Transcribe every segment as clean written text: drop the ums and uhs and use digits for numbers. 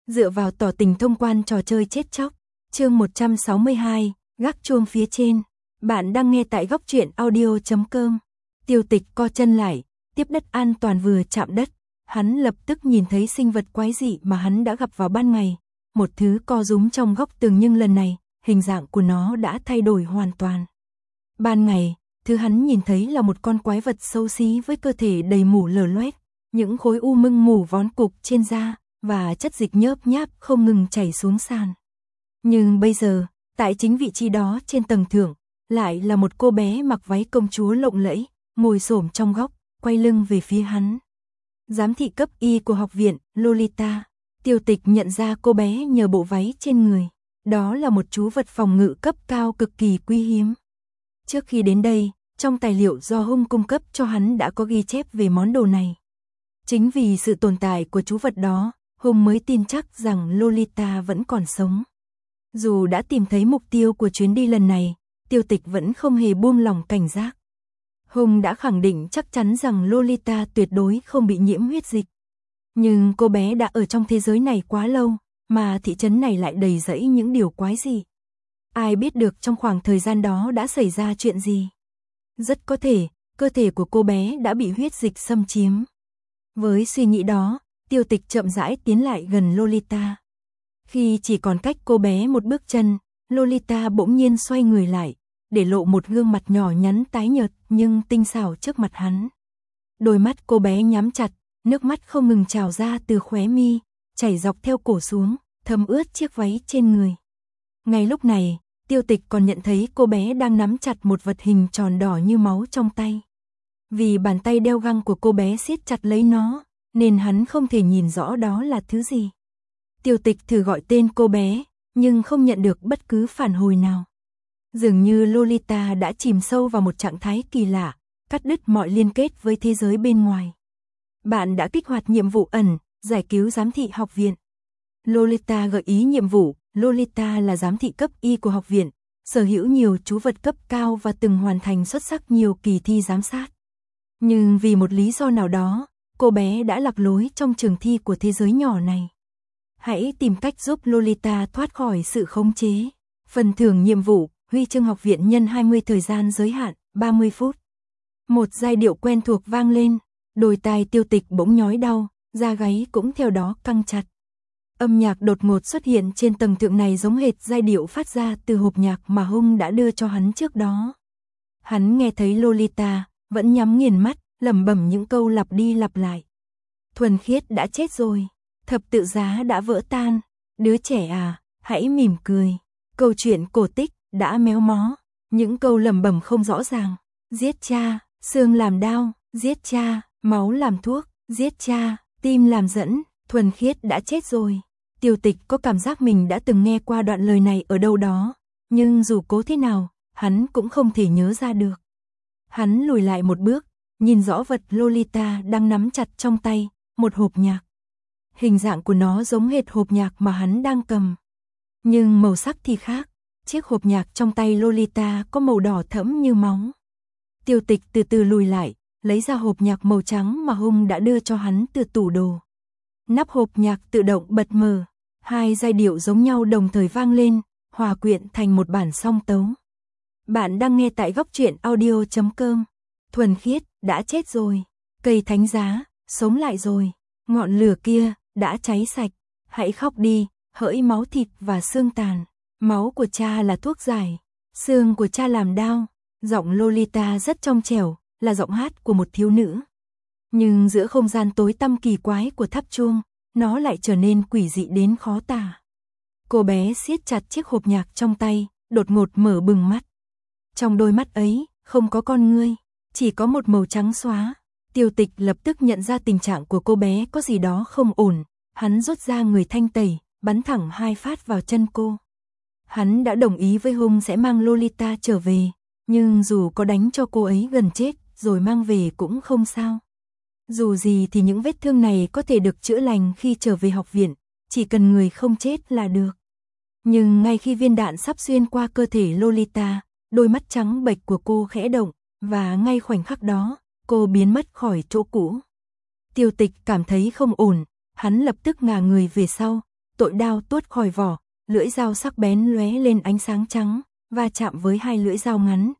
dựa vào tỏ tình thông quan trò chơi chết chóc. Chương 162, gác chuông phía trên. Bạn đang nghe tại góc truyện audio.com. Tiêu Tịch co chân lại, tiếp đất an toàn vừa chạm đất, hắn lập tức nhìn thấy sinh vật quái dị mà hắn đã gặp vào ban ngày, một thứ co rúm trong góc tường, nhưng lần này, hình dạng của nó đã thay đổi hoàn toàn. Ban ngày, thứ hắn nhìn thấy là một con quái vật xấu xí với cơ thể đầy mủ lở loét, những khối u mưng mủ vón cục trên da và chất dịch nhớp nháp không ngừng chảy xuống sàn. Nhưng bây giờ, tại chính vị trí đó trên tầng thượng, lại là một cô bé mặc váy công chúa lộng lẫy, ngồi xổm trong góc, quay lưng về phía hắn. Giám thị cấp Y của học viện, Lolita. Tiêu Tịch nhận ra cô bé nhờ bộ váy trên người. Đó là một chú vật phòng ngự cấp cao cực kỳ quý hiếm. Trước khi đến đây, trong tài liệu do Hung cung cấp cho hắn đã có ghi chép về món đồ này. Chính vì sự tồn tại của chú vật đó, Hung mới tin chắc rằng Lolita vẫn còn sống. Dù đã tìm thấy mục tiêu của chuyến đi lần này, Tiêu Tịch vẫn không hề buông lỏng cảnh giác. Hung đã khẳng định chắc chắn rằng Lolita tuyệt đối không bị nhiễm huyết dịch. Nhưng cô bé đã ở trong thế giới này quá lâu, mà thị trấn này lại đầy rẫy những điều quái dị. Ai biết được trong khoảng thời gian đó đã xảy ra chuyện gì? Rất có thể, cơ thể của cô bé đã bị huyết dịch xâm chiếm. Với suy nghĩ đó, Tiêu Tịch chậm rãi tiến lại gần Lolita. Khi chỉ còn cách cô bé một bước chân, Lolita bỗng nhiên xoay người lại, để lộ một gương mặt nhỏ nhắn tái nhợt nhưng tinh xảo trước mặt hắn. Đôi mắt cô bé nhắm chặt, nước mắt không ngừng trào ra từ khóe mi, chảy dọc theo cổ xuống, thấm ướt chiếc váy trên người. Ngay lúc này, Tiêu Tịch còn nhận thấy cô bé đang nắm chặt một vật hình tròn đỏ như máu trong tay. Vì bàn tay đeo găng của cô bé siết chặt lấy nó, nên hắn không thể nhìn rõ đó là thứ gì. Tiêu Tịch thử gọi tên cô bé, nhưng không nhận được bất cứ phản hồi nào. Dường như Lolita đã chìm sâu vào một trạng thái kỳ lạ, cắt đứt mọi liên kết với thế giới bên ngoài. Bạn đã kích hoạt nhiệm vụ ẩn, giải cứu giám thị học viện. Lolita gợi ý nhiệm vụ. Lolita là giám thị cấp Y của học viện, sở hữu nhiều chú vật cấp cao và từng hoàn thành xuất sắc nhiều kỳ thi giám sát. Nhưng vì một lý do nào đó, cô bé đã lạc lối trong trường thi của thế giới nhỏ này. Hãy tìm cách giúp Lolita thoát khỏi sự khống chế. Phần thưởng nhiệm vụ, huy chương học viện nhân 20, thời gian giới hạn, 30 phút. Một giai điệu quen thuộc vang lên, đôi tai Tiêu Tịch bỗng nhói đau, da gáy cũng theo đó căng chặt. Âm nhạc đột ngột xuất hiện trên tầng thượng này giống hệt giai điệu phát ra từ hộp nhạc mà Hung đã đưa cho hắn trước đó. Hắn nghe thấy Lolita, vẫn nhắm nghiền mắt, lẩm bẩm những câu lặp đi lặp lại. Thuần khiết đã chết rồi, thập tự giá đã vỡ tan, đứa trẻ à, hãy mỉm cười. Câu chuyện cổ tích đã méo mó, những câu lẩm bẩm không rõ ràng. Giết cha, xương làm đao, giết cha, máu làm thuốc, giết cha, tim làm dẫn, thuần khiết đã chết rồi. Tiêu Tịch có cảm giác mình đã từng nghe qua đoạn lời này ở đâu đó, nhưng dù cố thế nào, hắn cũng không thể nhớ ra được. Hắn lùi lại một bước, nhìn rõ vật Lolita đang nắm chặt trong tay, một hộp nhạc. Hình dạng của nó giống hệt hộp nhạc mà hắn đang cầm. Nhưng màu sắc thì khác, chiếc hộp nhạc trong tay Lolita có màu đỏ thẫm như máu. Tiêu Tịch từ từ lùi lại, lấy ra hộp nhạc màu trắng mà Hung đã đưa cho hắn từ tủ đồ. Nắp hộp nhạc tự động bật mở, hai giai điệu giống nhau đồng thời vang lên, hòa quyện thành một bản song tấu. Bạn đang nghe tại góc truyện audio.com. Thuần khiết đã chết rồi, cây thánh giá sống lại rồi, ngọn lửa kia đã cháy sạch, hãy khóc đi, hỡi máu thịt và xương tàn. Máu của cha là thuốc giải, xương của cha làm đao. Giọng Lolita rất trong trẻo, là giọng hát của một thiếu nữ. Nhưng giữa không gian tối tăm kỳ quái của tháp chuông, nó lại trở nên quỷ dị đến khó tả. Cô bé siết chặt chiếc hộp nhạc trong tay, đột ngột mở bừng mắt. Trong đôi mắt ấy, không có con ngươi, chỉ có một màu trắng xóa. Tiêu Tịch lập tức nhận ra tình trạng của cô bé có gì đó không ổn. Hắn rút ra người thanh tẩy, bắn thẳng 2 phát vào chân cô. Hắn đã đồng ý với Hung sẽ mang Lolita trở về, nhưng dù có đánh cho cô ấy gần chết, rồi mang về cũng không sao. Dù gì thì những vết thương này có thể được chữa lành khi trở về học viện, chỉ cần người không chết là được. Nhưng ngay khi viên đạn sắp xuyên qua cơ thể Lolita, đôi mắt trắng bệch của cô khẽ động, và ngay khoảnh khắc đó, cô biến mất khỏi chỗ cũ. Tiêu Tịch cảm thấy không ổn, hắn lập tức ngả người về sau, tội đao tuốt khỏi vỏ, lưỡi dao sắc bén lóe lên ánh sáng trắng, va chạm với hai lưỡi dao ngắn,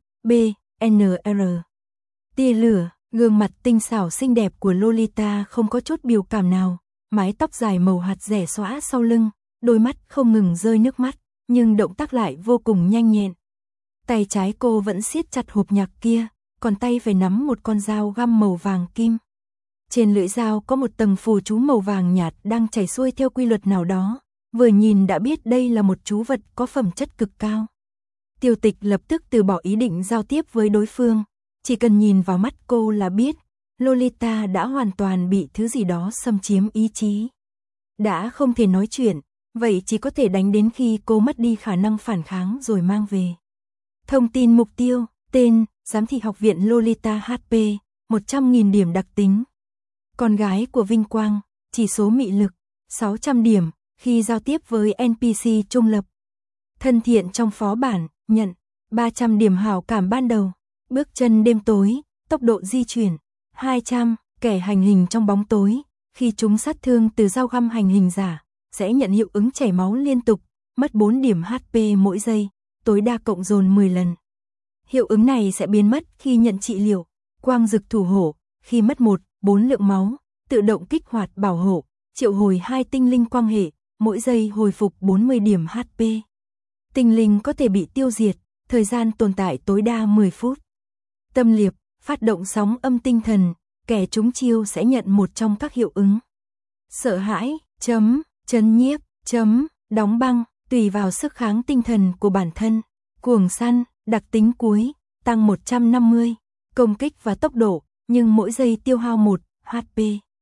BNR. Tia lửa, gương mặt tinh xảo xinh đẹp của Lolita không có chút biểu cảm nào, mái tóc dài màu hạt rẻ xõa sau lưng, đôi mắt không ngừng rơi nước mắt, nhưng động tác lại vô cùng nhanh nhẹn. Tay trái cô vẫn siết chặt hộp nhạc kia, còn tay phải nắm một con dao găm màu vàng kim. Trên lưỡi dao có một tầng phù chú màu vàng nhạt đang chảy xuôi theo quy luật nào đó, vừa nhìn đã biết đây là một chú vật có phẩm chất cực cao. Tiêu Tịch lập tức từ bỏ ý định giao tiếp với đối phương, chỉ cần nhìn vào mắt cô là biết, Lolita đã hoàn toàn bị thứ gì đó xâm chiếm ý chí. Đã không thể nói chuyện, vậy chỉ có thể đánh đến khi cô mất đi khả năng phản kháng rồi mang về. Thông tin mục tiêu, tên, giám thị học viện Lolita HP, 100.000 điểm đặc tính. Con gái của vinh quang, chỉ số mị lực, 600 điểm, khi giao tiếp với NPC trung lập. Thân thiện trong phó bản, nhận, 300 điểm hảo cảm ban đầu. Bước chân đêm tối, tốc độ di chuyển, 200, kẻ hành hình trong bóng tối, khi chúng sát thương từ dao găm hành hình giả, sẽ nhận hiệu ứng chảy máu liên tục, mất 4 điểm HP mỗi giây, tối đa cộng dồn 10 lần. Hiệu ứng này sẽ biến mất khi nhận trị liệu, quang dực thủ hộ, khi mất 4 lượng máu, tự động kích hoạt bảo hộ, triệu hồi 2 tinh linh quang hệ, mỗi giây hồi phục 40 điểm HP. Tinh linh có thể bị tiêu diệt, thời gian tồn tại tối đa 10 phút. Tâm liệp, phát động sóng âm tinh thần, kẻ trúng chiêu sẽ nhận một trong các hiệu ứng. Sợ hãi, chấn nhiếp, đóng băng, tùy vào sức kháng tinh thần của bản thân. Cuồng săn, đặc tính cuối, tăng 150, công kích và tốc độ, nhưng mỗi giây tiêu hao 1 HP.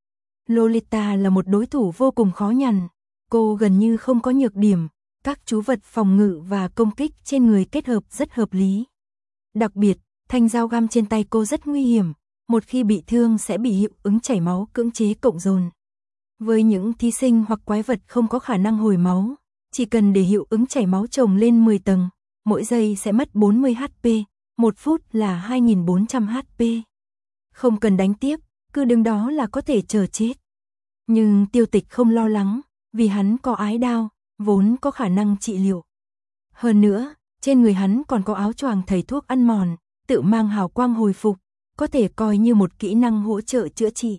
Lolita là một đối thủ vô cùng khó nhằn, cô gần như không có nhược điểm, các chú vật phòng ngự và công kích trên người kết hợp rất hợp lý. Đặc biệt, thanh dao găm trên tay cô rất nguy hiểm, một khi bị thương sẽ bị hiệu ứng chảy máu cưỡng chế cộng dồn. Với những thí sinh hoặc quái vật không có khả năng hồi máu, chỉ cần để hiệu ứng chảy máu chồng lên 10 tầng, mỗi giây sẽ mất 40 HP, 1 phút là 2400 HP. Không cần đánh tiếp, cứ đứng đó là có thể chờ chết. Nhưng Tiêu Tịch không lo lắng, vì hắn có ái đao, vốn có khả năng trị liệu. Hơn nữa, trên người hắn còn có áo choàng thầy thuốc ăn mòn, tự mang hào quang hồi phục, có thể coi như một kỹ năng hỗ trợ chữa trị.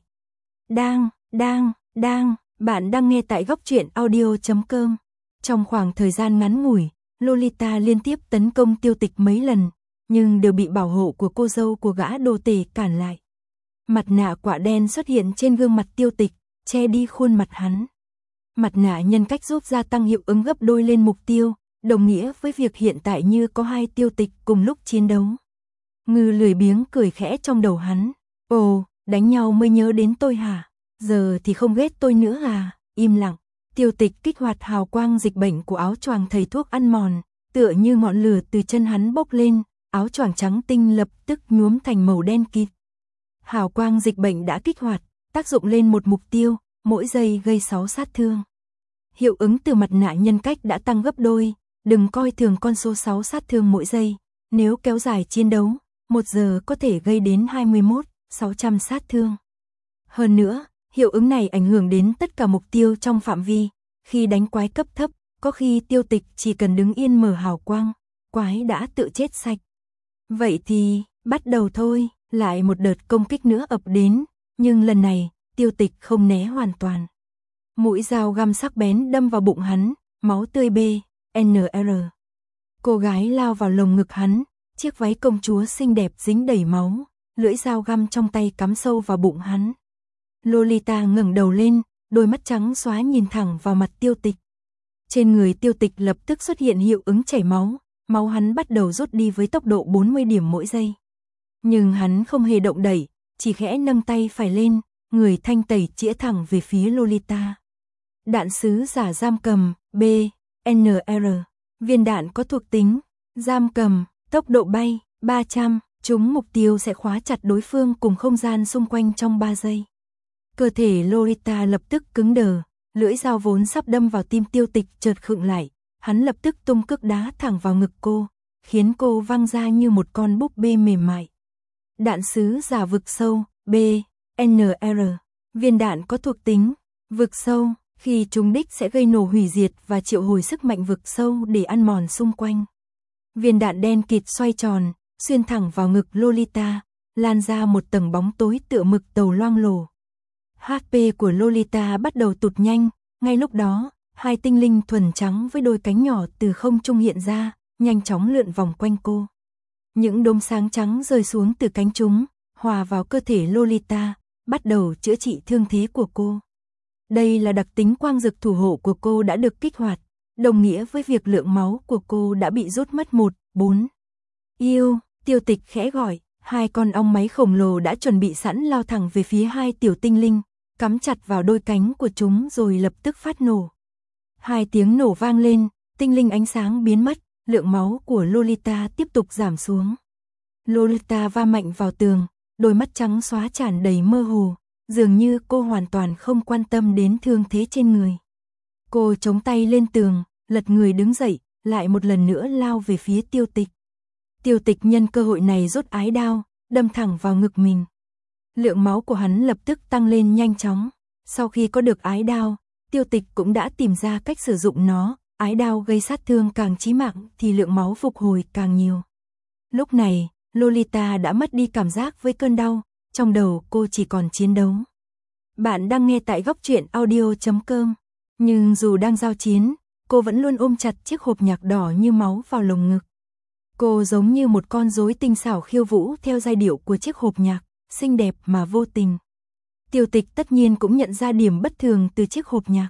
Bạn đang nghe tại goctruyện.audio.com. Trong khoảng thời gian ngắn ngủi, Lolita liên tiếp tấn công Tiêu Tịch mấy lần, nhưng đều bị bảo hộ của cô dâu của gã đồ tể cản lại. Mặt nạ quả đen xuất hiện trên gương mặt Tiêu Tịch, che đi khuôn mặt hắn. Mặt nạ nhân cách giúp gia tăng hiệu ứng gấp đôi lên mục tiêu, đồng nghĩa với việc hiện tại như có 2 Tiêu Tịch cùng lúc chiến đấu. Ngư lười biếng cười khẽ trong đầu hắn. Ồ, đánh nhau mới nhớ đến tôi hả? Giờ thì không ghét tôi nữa à? Im lặng. Tiêu Tịch kích hoạt hào quang dịch bệnh của áo choàng thầy thuốc ăn mòn, tựa như ngọn lửa từ chân hắn bốc lên, áo choàng trắng tinh lập tức nhuốm thành màu đen kịt. Hào quang dịch bệnh đã kích hoạt, tác dụng lên một mục tiêu, mỗi giây gây 6 sát thương. Hiệu ứng từ mặt nạ nhân cách đã tăng gấp đôi, đừng coi thường con số 6 sát thương mỗi giây, nếu kéo dài chiến đấu, 1 giờ có thể gây đến 21.600 sát thương. Hơn nữa, hiệu ứng này ảnh hưởng đến tất cả mục tiêu trong phạm vi, khi đánh quái cấp thấp, có khi Tiêu Tịch chỉ cần đứng yên mở hào quang, quái đã tự chết sạch. Vậy thì, bắt đầu thôi, lại một đợt công kích nữa ập đến, nhưng lần này, Tiêu Tịch không né hoàn toàn. Mũi dao găm sắc bén đâm vào bụng hắn, máu tươi BNR. Cô gái lao vào lồng ngực hắn, chiếc váy công chúa xinh đẹp dính đầy máu, lưỡi dao găm trong tay cắm sâu vào bụng hắn. Lolita ngẩng đầu lên, đôi mắt trắng xóa nhìn thẳng vào mặt Tiêu Tịch. Trên người Tiêu Tịch lập tức xuất hiện hiệu ứng chảy máu, máu hắn bắt đầu rút đi với tốc độ 40 điểm mỗi giây. Nhưng hắn không hề động đẩy, chỉ khẽ nâng tay phải lên, người thanh tẩy chĩa thẳng về phía Lolita. Đạn sứ giả giam cầm, BNR. Viên đạn có thuộc tính, giam cầm, tốc độ bay, 300, trúng mục tiêu sẽ khóa chặt đối phương cùng không gian xung quanh trong 3 giây. Cơ thể Lolita lập tức cứng đờ, lưỡi dao vốn sắp đâm vào tim Tiêu Tịch chợt khựng lại, hắn lập tức tung cước đá thẳng vào ngực cô, khiến cô văng ra như một con búp bê mềm mại. Đạn sứ giả vực sâu, BNR. Viên đạn có thuộc tính, vực sâu, Khi trúng đích sẽ gây nổ hủy diệt và triệu hồi sức mạnh vực sâu để ăn mòn xung quanh. Viên đạn đen kịt xoay tròn, xuyên thẳng vào ngực Lolita, lan ra một tầng bóng tối tựa mực tàu loang lổ. HP của Lolita bắt đầu tụt nhanh, ngay lúc đó, hai tinh linh thuần trắng với đôi cánh nhỏ từ không trung hiện ra, nhanh chóng lượn vòng quanh cô. Những đốm sáng trắng rơi xuống từ cánh chúng, hòa vào cơ thể Lolita, bắt đầu chữa trị thương thế của cô. Đây là đặc tính quang dực thủ hộ của cô đã được kích hoạt, đồng nghĩa với việc lượng máu của cô đã bị rút mất 1/4. Yêu, Tiêu Tịch khẽ gọi, hai con ong máy khổng lồ đã chuẩn bị sẵn lao thẳng về phía hai tiểu tinh linh, cắm chặt vào đôi cánh của chúng rồi lập tức phát nổ. Hai tiếng nổ vang lên, tinh linh ánh sáng biến mất, lượng máu của Lolita tiếp tục giảm xuống. Lolita va mạnh vào tường, đôi mắt trắng xóa tràn đầy mơ hồ, dường như cô hoàn toàn không quan tâm đến thương thế trên người. Cô chống tay lên tường, lật người đứng dậy, lại một lần nữa lao về phía Tiêu Tịch. Tiêu Tịch nhân cơ hội này rút ái đao, đâm thẳng vào ngực mình. Lượng máu của hắn lập tức tăng lên nhanh chóng. Sau khi có được ái đao, Tiêu Tịch cũng đã tìm ra cách sử dụng nó. Ái đao gây sát thương càng chí mạng thì lượng máu phục hồi càng nhiều. Lúc này, Lolita đã mất đi cảm giác với cơn đau, trong đầu cô chỉ còn chiến đấu. Bạn đang nghe tại góc truyện audio.com. Nhưng dù đang giao chiến, cô vẫn luôn ôm chặt chiếc hộp nhạc đỏ như máu vào lồng ngực. Cô giống như một con rối tinh xảo khiêu vũ theo giai điệu của chiếc hộp nhạc, xinh đẹp mà vô tình. Tiêu Tịch tất nhiên cũng nhận ra điểm bất thường từ chiếc hộp nhạc.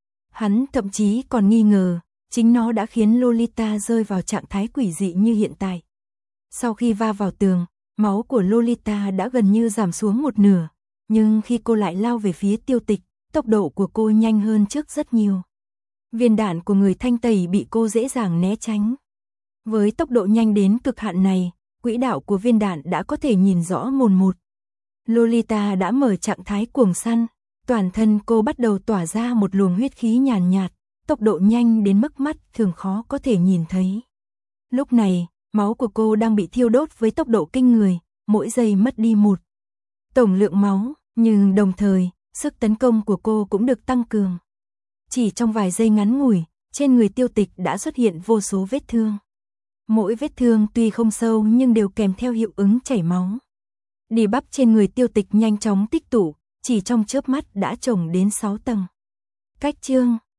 Hắn thậm chí còn nghi ngờ, chính nó đã khiến Lolita rơi vào trạng thái quỷ dị như hiện tại. Sau khi va vào tường, máu của Lolita đã gần như giảm xuống một nửa, nhưng khi cô lại lao về phía Tiêu Tịch, tốc độ của cô nhanh hơn trước rất nhiều. Viên đạn của người thanh tẩy bị cô dễ dàng né tránh. Với tốc độ nhanh đến cực hạn này, quỹ đạo của viên đạn đã có thể nhìn rõ mồn một. Lolita đã mở trạng thái cuồng săn, toàn thân cô bắt đầu tỏa ra một luồng huyết khí nhàn nhạt, tốc độ nhanh đến mức mắt thường khó có thể nhìn thấy. Lúc này, máu của cô đang bị thiêu đốt với tốc độ kinh người, mỗi giây mất đi một tổng lượng máu, nhưng đồng thời, sức tấn công của cô cũng được tăng cường. Chỉ trong vài giây ngắn ngủi, trên người Tiêu Tịch đã xuất hiện vô số vết thương. Mỗi vết thương tuy không sâu nhưng đều kèm theo hiệu ứng chảy máu. Đì bắp trên người Tiêu Tịch nhanh chóng tích tụ, chỉ trong chớp mắt đã chồng đến 6 tầng. Cách chương